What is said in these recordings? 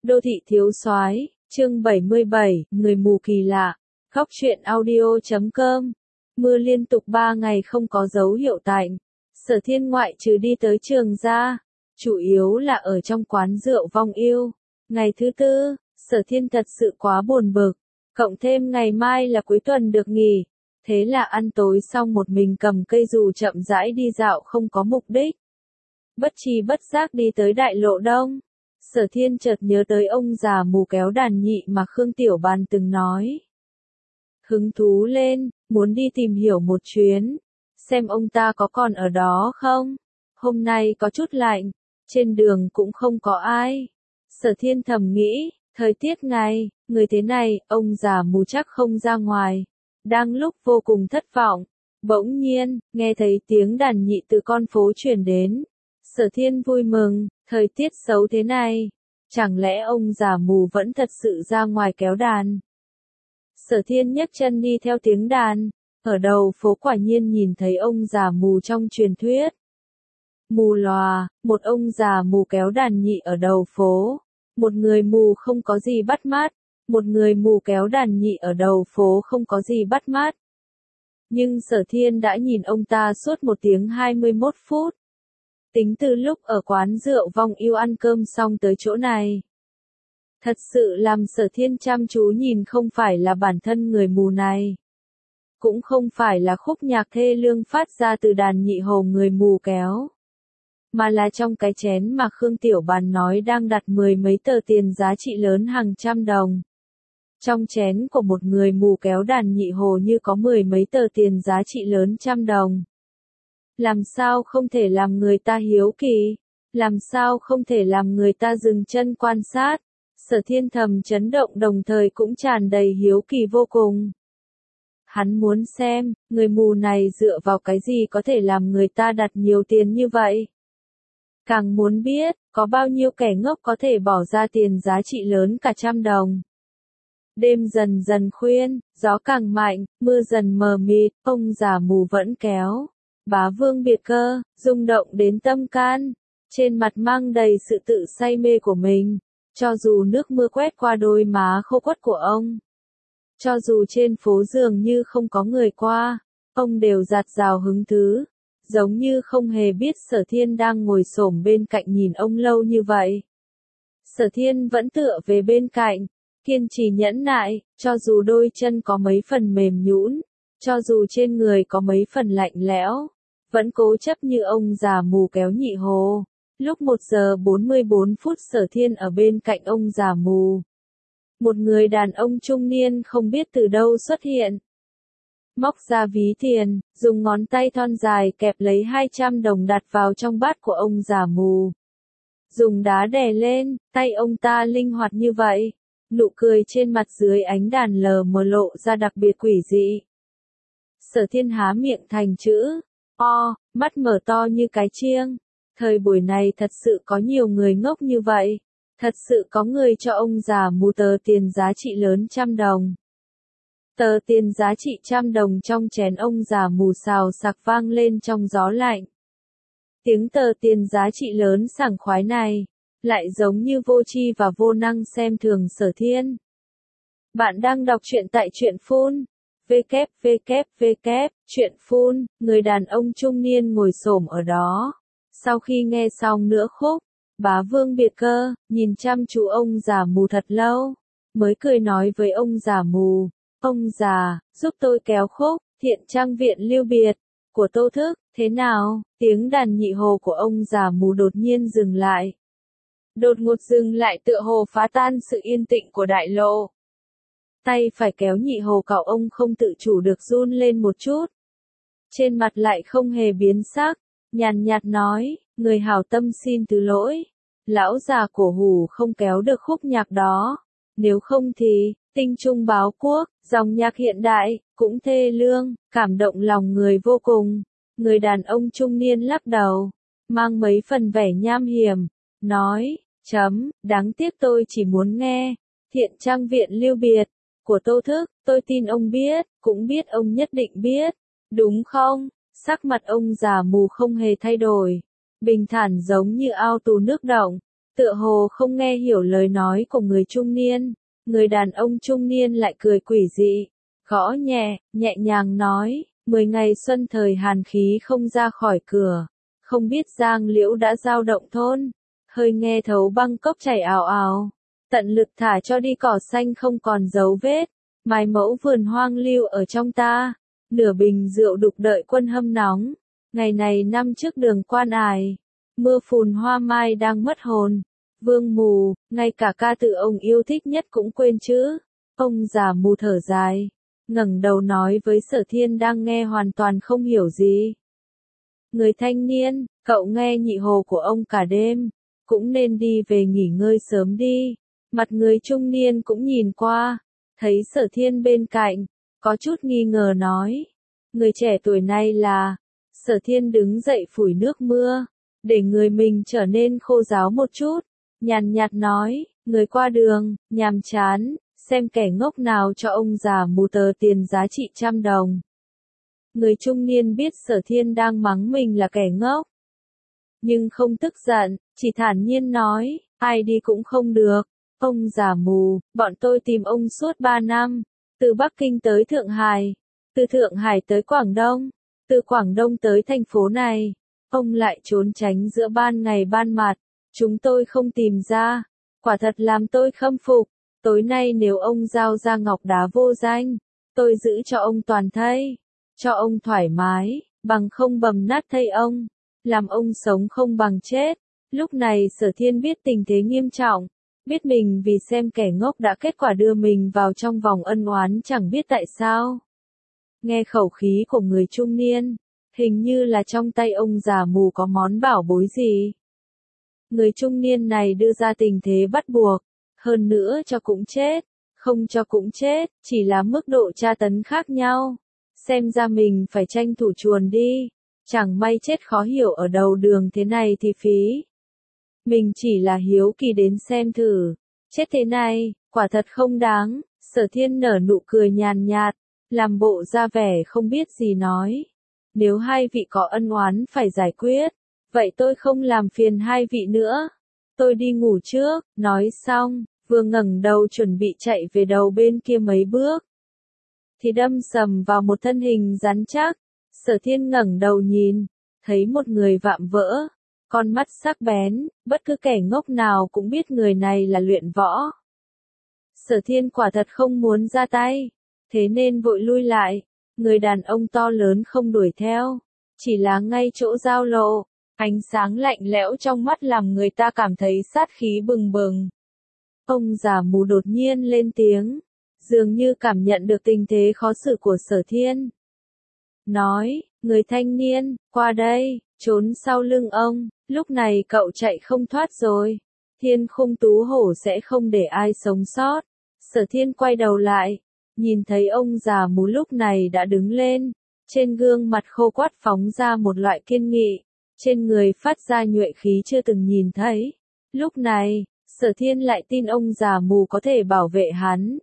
Đô thị thiếu soái, chương 77, người mù kỳ lạ. Góc truyện audio.com. Mưa liên tục 3 ngày không có dấu hiệu tạnh. Sở Thiên ngoại trừ đi tới trường ra, chủ yếu là ở trong quán rượu Vong Yêu. Ngày thứ tư, Sở Thiên thật sự quá buồn bực, cộng thêm ngày mai là cuối tuần được nghỉ, thế là ăn tối xong một mình cầm cây dù chậm rãi đi dạo không có mục đích. Bất tri bất giác đi tới đại lộ Đông. Sở Thiên chợt nhớ tới ông già mù kéo đàn nhị mà Khương Tiểu Bàn từng nói. Hứng thú lên, muốn đi tìm hiểu một chuyến, xem ông ta có còn ở đó không. Hôm nay có chút lạnh, trên đường cũng không có ai. Sở Thiên thầm nghĩ, thời tiết ngày, người thế này, ông già mù chắc không ra ngoài. Đang lúc vô cùng thất vọng, bỗng nhiên, nghe thấy tiếng đàn nhị từ con phố truyền đến. Sở Thiên vui mừng, thời tiết xấu thế này, chẳng lẽ ông già mù vẫn thật sự ra ngoài kéo đàn. Sở Thiên nhấc chân đi theo tiếng đàn, ở đầu phố quả nhiên nhìn thấy ông già mù trong truyền thuyết. Mù lòa, một ông già mù kéo đàn nhị ở đầu phố, một người mù không có gì bắt mắt, một người mù kéo đàn nhị ở đầu phố không có gì bắt mắt. Nhưng Sở Thiên đã nhìn ông ta suốt 1 tiếng 21 phút. Tính từ lúc ở quán rượu Vong Yêu ăn cơm xong tới chỗ này. Thật sự làm Sở Thiên chăm chú nhìn không phải là bản thân người mù này. Cũng không phải là khúc nhạc thê lương phát ra từ đàn nhị hồ người mù kéo. Mà là trong cái chén mà Khương Tiểu Bàn nói đang đặt 10 mấy tờ tiền giá trị lớn hàng trăm đồng. Trong chén của một người mù kéo đàn nhị hồ như có 10 mấy tờ tiền giá trị lớn trăm đồng. Làm sao không thể làm người ta hiếu kỳ, làm sao không thể làm người ta dừng chân quan sát. Sở Thiên thầm chấn động đồng thời cũng tràn đầy hiếu kỳ vô cùng. Hắn muốn xem, người mù này dựa vào cái gì có thể làm người ta đặt nhiều tiền như vậy. Càng muốn biết, có bao nhiêu kẻ ngốc có thể bỏ ra tiền giá trị lớn cả trăm đồng. Đêm dần dần khuyên, gió càng mạnh, mưa dần mờ mịt, ông già mù vẫn kéo. Bá Vương biệt cơ, rung động đến tâm can, trên mặt mang đầy sự tự say mê của mình. Cho dù nước mưa quét qua đôi má khô quắt của ông, cho dù trên phố dường như không có người qua, ông đều dạt dào hứng thú, giống như không hề biết Sở Thiên đang ngồi xổm bên cạnh nhìn ông lâu như vậy. Sở Thiên vẫn tựa về bên cạnh, kiên trì nhẫn nại, cho dù đôi chân có mấy phần mềm nhũn, cho dù trên người có mấy phần lạnh lẽo, vẫn cố chấp như ông già mù kéo nhị hồ. Lúc 1 giờ 44 phút Sở Thiên ở bên cạnh ông già mù. Một người đàn ông trung niên không biết từ đâu xuất hiện. Móc ra ví tiền, dùng ngón tay thon dài kẹp lấy 200 đồng đặt vào trong bát của ông già mù. Dùng đá đè lên, tay ông ta linh hoạt như vậy. Nụ cười trên mặt dưới ánh đàn lờ mờ lộ ra đặc biệt quỷ dị. Sở Thiên há miệng thành chữ O, mắt mở to như cái chiêng. Thời buổi này thật sự có nhiều người ngốc như vậy. Thật sự có người cho ông già mù tờ tiền giá trị lớn trăm đồng. Tờ tiền giá trị trăm đồng trong chén ông già mù xào sạc vang lên trong gió lạnh. Tiếng tờ tiền giá trị lớn sảng khoái này, lại giống như vô tri và vô năng xem thường Sở Thiên. Bạn đang đọc truyện tại truyện phun. www.truyện.phun, người đàn ông trung niên ngồi xổm ở đó. Sau khi nghe xong nửa khúc, Bá Vương biệt cơ, nhìn chăm chú ông già mù thật lâu, mới cười nói với ông già mù, ông già, giúp tôi kéo khúc, Thiện Trang Viện Lưu Biệt, của Tô Thức, thế nào? Tiếng đàn nhị hồ của ông già mù đột nhiên dừng lại. Đột ngột dừng lại tựa hồ phá tan sự yên tĩnh của đại lộ. Tay phải kéo nhị hồ cậu ông không tự chủ được run lên một chút. Trên mặt lại không hề biến sắc, nhàn nhạt nói, người hảo tâm xin thứ lỗi. Lão già cổ hủ không kéo được khúc nhạc đó. Nếu không thì, tinh trung báo quốc, dòng nhạc hiện đại, cũng thê lương, cảm động lòng người vô cùng. Người đàn ông trung niên lắc đầu, mang mấy phần vẻ nham hiểm, nói, đáng tiếc tôi chỉ muốn nghe, Thiện Trang Viện Lưu Biệt, của Tô Thức, tôi tin ông biết, cũng biết ông nhất định biết, đúng không? Sắc mặt ông già mù không hề thay đổi, bình thản giống như ao tù nước động, tựa hồ không nghe hiểu lời nói của người trung niên. Người đàn ông trung niên lại cười quỷ dị, gõ nhẹ, nhẹ nhàng nói, 10 ngày xuân thời hàn khí không ra khỏi cửa, không biết giang liễu đã dao động thôn, hơi nghe thấu băng cốc chảy ào ào, tận lực thả cho đi cỏ xanh không còn dấu vết, mái mẫu vườn hoang lưu ở trong ta, nửa bình rượu đục đợi quân hâm nóng, ngày này năm trước đường quan ải, mưa phùn hoa mai đang mất hồn. Vương Mù, ngay cả ca từ ông yêu thích nhất cũng quên chứ. Ông già mù thở dài, ngẩng đầu nói với Sở Thiên đang nghe hoàn toàn không hiểu gì. Người thanh niên, cậu nghe nhị hồ của ông cả đêm, cũng nên đi về nghỉ ngơi sớm đi. Mặt người trung niên cũng nhìn qua, thấy Sở Thiên bên cạnh, có chút nghi ngờ nói. Người trẻ tuổi này là, Sở Thiên đứng dậy phủi nước mưa, để người mình trở nên khô ráo một chút. Nhàn nhạt nói, người qua đường, nhàm chán, xem kẻ ngốc nào cho ông già mù tờ tiền giá trị 100 đồng. Người trung niên biết Sở Thiên đang mắng mình là kẻ ngốc. Nhưng không tức giận, chỉ thản nhiên nói, ai đi cũng không được. Ông già mù, bọn tôi tìm ông suốt 3 năm, từ Bắc Kinh tới Thượng Hải, từ Thượng Hải tới Quảng Đông, từ Quảng Đông tới thành phố này. Ông lại trốn tránh giữa ban ngày ban mặt. Chúng tôi không tìm ra, quả thật làm tôi khâm phục, tối nay nếu ông giao ra ngọc đá vô danh, tôi giữ cho ông toàn thây, cho ông thoải mái, bằng không bầm nát thây ông, làm ông sống không bằng chết. Lúc này Sở Thiên biết tình thế nghiêm trọng, biết mình vì xem kẻ ngốc đã kết quả đưa mình vào trong vòng ân oán chẳng biết tại sao. Nghe khẩu khí của người trung niên, hình như là trong tay ông già mù có món bảo bối gì. Người trung niên này đưa ra tình thế bắt buộc, hơn nữa cho cũng chết, không cho cũng chết, chỉ là mức độ tra tấn khác nhau. Xem ra mình phải tranh thủ chuồn đi, chẳng may chết khó hiểu ở đầu đường thế này thì phí. Mình chỉ là hiếu kỳ đến xem thử, chết thế này, quả thật không đáng. Sở Thiên nở nụ cười nhàn nhạt, làm bộ ra vẻ không biết gì nói. Nếu hai vị có ân oán phải giải quyết, vậy tôi không làm phiền hai vị nữa. Tôi đi ngủ trước, nói xong, vừa ngẩng đầu chuẩn bị chạy về đầu bên kia mấy bước. Thì đâm sầm vào một thân hình rắn chắc. Sở Thiên ngẩng đầu nhìn, thấy một người vạm vỡ, con mắt sắc bén, bất cứ kẻ ngốc nào cũng biết người này là luyện võ. Sở Thiên quả thật không muốn ra tay, thế nên vội lui lại. Người đàn ông to lớn không đuổi theo, chỉ là ngay chỗ giao lộ. Ánh sáng lạnh lẽo trong mắt làm người ta cảm thấy sát khí bừng bừng. Ông già mù đột nhiên lên tiếng, dường như cảm nhận được tình thế khó xử của Sở Thiên. Nói, người thanh niên, qua đây, trốn sau lưng ông, lúc này cậu chạy không thoát rồi. Thiên Khung Tú Hổ sẽ không để ai sống sót. Sở Thiên quay đầu lại, nhìn thấy ông già mù lúc này đã đứng lên, trên gương mặt khô quắt phóng ra một loại kiên nghị. Trên người phát ra nhuệ khí chưa từng nhìn thấy. Lúc này, Sở Thiên lại tin ông già mù có thể bảo vệ hắn.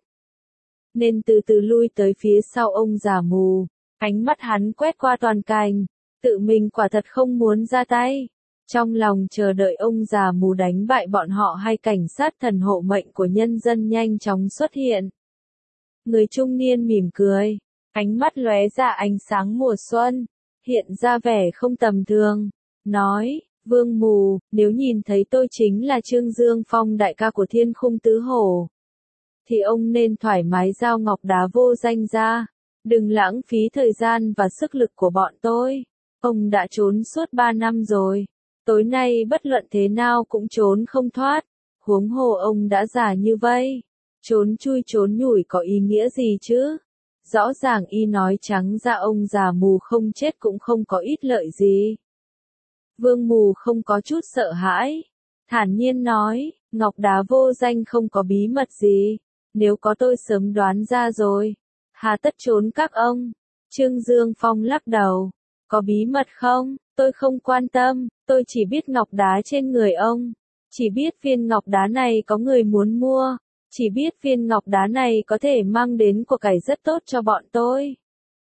Nên từ từ lui tới phía sau ông già mù, ánh mắt hắn quét qua toàn cảnh, tự mình quả thật không muốn ra tay. Trong lòng chờ đợi ông già mù đánh bại bọn họ hay cảnh sát thần hộ mệnh của nhân dân nhanh chóng xuất hiện. Người trung niên mỉm cười, ánh mắt lóe ra ánh sáng mùa xuân, hiện ra vẻ không tầm thường. Nói, Vương Mù, nếu nhìn thấy tôi chính là Trương Dương Phong đại ca của Thiên Khung Tứ Hổ, thì ông nên thoải mái giao ngọc đá vô danh ra, đừng lãng phí thời gian và sức lực của bọn tôi. Ông đã trốn suốt 3 năm rồi, tối nay bất luận thế nào cũng trốn không thoát, huống hồ ông đã già như vậy, trốn chui trốn nhủi có ý nghĩa gì chứ? Rõ ràng y nói trắng ra ông già mù không chết cũng không có ít lợi gì. Vương Mù không có chút sợ hãi, thản nhiên nói, ngọc đá vô danh không có bí mật gì, nếu có tôi sớm đoán ra rồi, hà tất trốn các ông. Trương Dương Phong lắc đầu, có bí mật không, tôi không quan tâm, tôi chỉ biết ngọc đá trên người ông, chỉ biết viên ngọc đá này có người muốn mua, chỉ biết viên ngọc đá này có thể mang đến của cải rất tốt cho bọn tôi.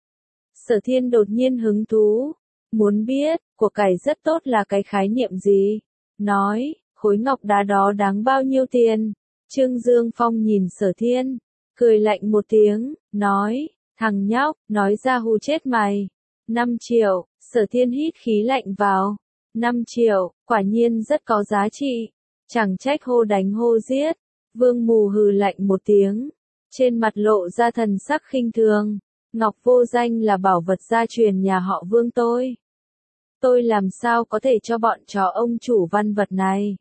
Sở Thiên đột nhiên hứng thú. Muốn biết, của cải rất tốt là cái khái niệm gì? Nói, khối ngọc đá đó đáng bao nhiêu tiền? Trương Dương Phong nhìn Sở Thiên, cười lạnh một tiếng, nói, thằng nhóc, nói ra hù chết mày. 5 triệu, Sở Thiên hít khí lạnh vào. 5 triệu, quả nhiên rất có giá trị. Chẳng trách hô đánh hô giết. Vương Mù hừ lạnh một tiếng, trên mặt lộ ra thần sắc khinh thường. Ngọc vô danh là bảo vật gia truyền nhà họ Vương tôi. Tôi làm sao có thể cho bọn chó ông chủ văn vật này?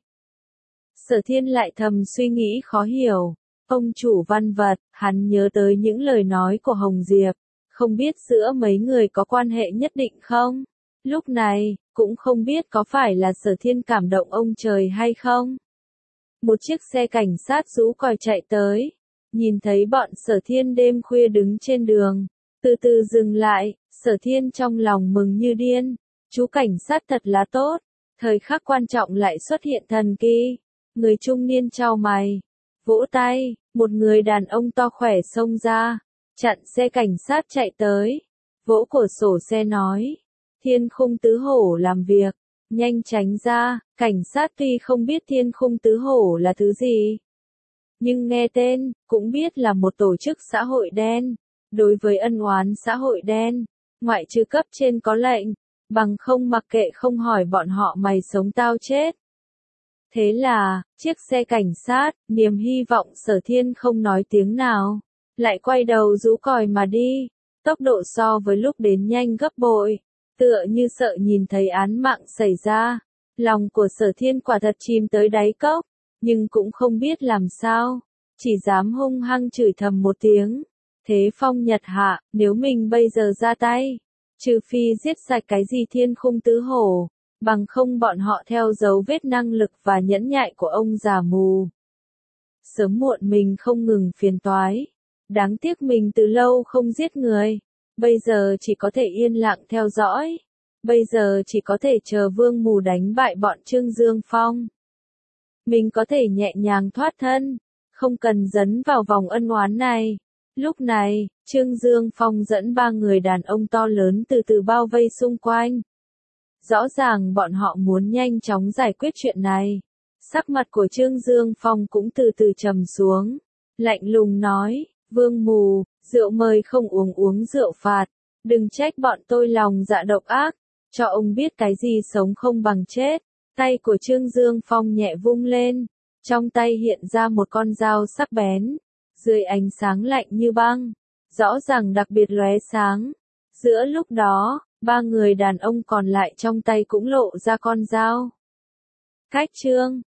Sở Thiên lại thầm suy nghĩ khó hiểu. Ông chủ văn vật, hắn nhớ tới những lời nói của Hồng Diệp. Không biết giữa mấy người có quan hệ nhất định không? Lúc này, cũng không biết có phải là Sở Thiên cảm động ông trời hay không? Một chiếc xe cảnh sát rú còi chạy tới. Nhìn thấy bọn Sở Thiên đêm khuya đứng trên đường. Từ từ dừng lại, Sở Thiên trong lòng mừng như điên. Chú cảnh sát thật là tốt. Thời khắc quan trọng lại xuất hiện thần kỳ. Người trung niên chau mày. Vỗ tay, một người đàn ông to khỏe xông ra. Chặn xe cảnh sát chạy tới. Vỗ cửa sổ xe nói. Thiên khung tứ hổ làm việc. Nhanh tránh ra, cảnh sát tuy không biết thiên khung tứ hổ là thứ gì. Nhưng nghe tên, cũng biết là một tổ chức xã hội đen. Đối với ân oán xã hội đen, ngoại trừ cấp trên có lệnh, bằng không mặc kệ không hỏi bọn họ mày sống tao chết. Thế là, chiếc xe cảnh sát, niềm hy vọng Sở Thiên không nói tiếng nào, lại quay đầu rú còi mà đi, tốc độ so với lúc đến nhanh gấp bội, tựa như sợ nhìn thấy án mạng xảy ra. Lòng của Sở Thiên quả thật chìm tới đáy cốc, nhưng cũng không biết làm sao, chỉ dám hung hăng chửi thầm một tiếng. Thế phong nhật hạ, nếu mình bây giờ ra tay, trừ phi giết sạch cái gì thiên khung tứ hổ, bằng không bọn họ theo dấu vết năng lực và nhẫn nhại của ông già mù. Sớm muộn mình không ngừng phiền toái. Đáng tiếc mình từ lâu không giết người. Bây giờ chỉ có thể yên lặng theo dõi. Bây giờ chỉ có thể chờ Vương Mù đánh bại bọn Trương Dương Phong. Mình có thể nhẹ nhàng thoát thân, không cần dấn vào vòng ân oán này. Lúc này, Trương Dương Phong dẫn 3 người đàn ông to lớn từ từ bao vây xung quanh. Rõ ràng bọn họ muốn nhanh chóng giải quyết chuyện này. Sắc mặt của Trương Dương Phong cũng từ từ trầm xuống. Lạnh lùng nói, Vương Mù, rượu mời không uống uống rượu phạt. Đừng trách bọn tôi lòng dạ độc ác. Cho ông biết cái gì sống không bằng chết. Tay của Trương Dương Phong nhẹ vung lên. Trong tay hiện ra một con dao sắc bén. Dưới ánh sáng lạnh như băng. Rõ ràng đặc biệt lóe sáng. Giữa lúc đó, 3 người đàn ông còn lại trong tay cũng lộ ra con dao. Cách chương